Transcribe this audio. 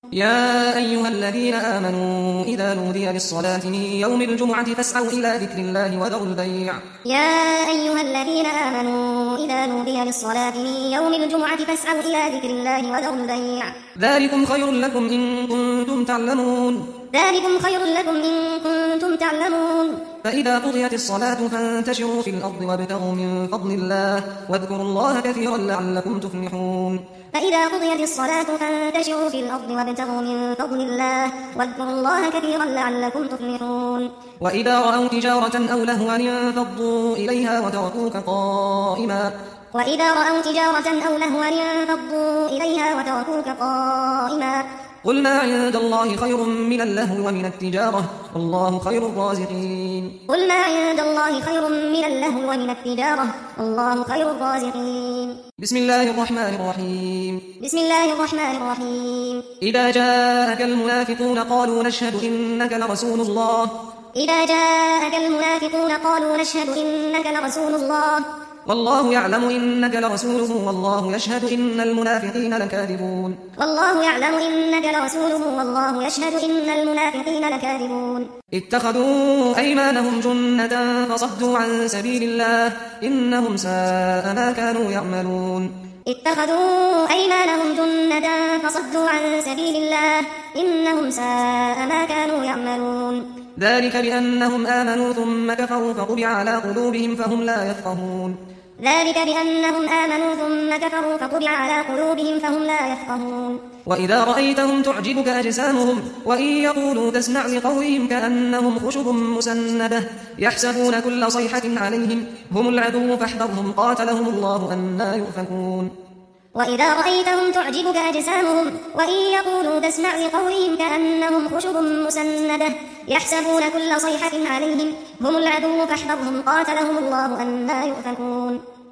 يا أيها الذين آمنوا إذا نودي للصلاة من يوم الجمعة فاسعوا إلى ذكر الله وذروا البيع. يا أيها الذين آمنوا إذا نودي للصلاة من يوم الجمعة فاسعوا إلى ذكر الله وذروا البيع. ذلكم خير لكم إن كنتم تعلمون. ذلكم خير لكم إن كنتم تعلمون. فإذا قضيت الصلاة فانتشروا في الأرض وابتغوا من فضل الله واذكروا الله كثيرا لعلكم تفلحون. فإذا قضيت الصلاة فانتشروا في الأرض وابتغوا من فضل الله واذكروا الله كثيرا لعلكم تفلحون. وإذا رأوا تجارة أو لهوا انفضوا إليها وتركوك قائما. وإذا رأوا تجارة أو لهوا انفضوا إليها وتركوك قائما. قل ما عند الله خير من اللهو ومن التجارة والله خير الرازقين. قل ما عند الله خير من اللهو ومن التجارة والله خير الرازقين. بسم الله الرحمن الرحيم. بسم الله الرحمن الرحيم. إذا جاءك المنافقون قالوا نشهد إنك لرسول الله. إذا جاءك المنافقون قالوا نشهد إنك لرسول الله. والله يعلم إنك لرسوله والله يشهد إن المنافقين لكاذبون. والله يعلم إنك لرسوله والله يشهد إن المنافقين لكاذبون. اتخذوا أيمانهم جنة فصدوا عن سبيل الله إنهم ساء ما كانوا يعملون. اتخذوا أيمانهم جنة فصدوا عن سبيل الله إنهم ساء ما كانوا يعملون. ذلك بأنهم آمنوا ثم كفروا فطبع على قلوبهم فهم لا يفقهون. ذلك بأنهم آمنوا ثم كفروا فطبع على قلوبهم فهم لا يفقهون. وإذا رأيتهم تعجبك أجسامهم وإن يقولوا تسمع لقولهم كأنهم خشب مسندة يحسبون كل صيحة عليهم هم العدو فاحذرهم قاتلهم الله أنى يؤفكون. وإذا رأيتهم تعجبك أجسامهم وإن يقولوا تسمع لقولهم كأنهم خشب مسندة يحسبون كل صيحة عليهم هم العدو فاحذرهم قاتلهم الله أنى يؤفكون.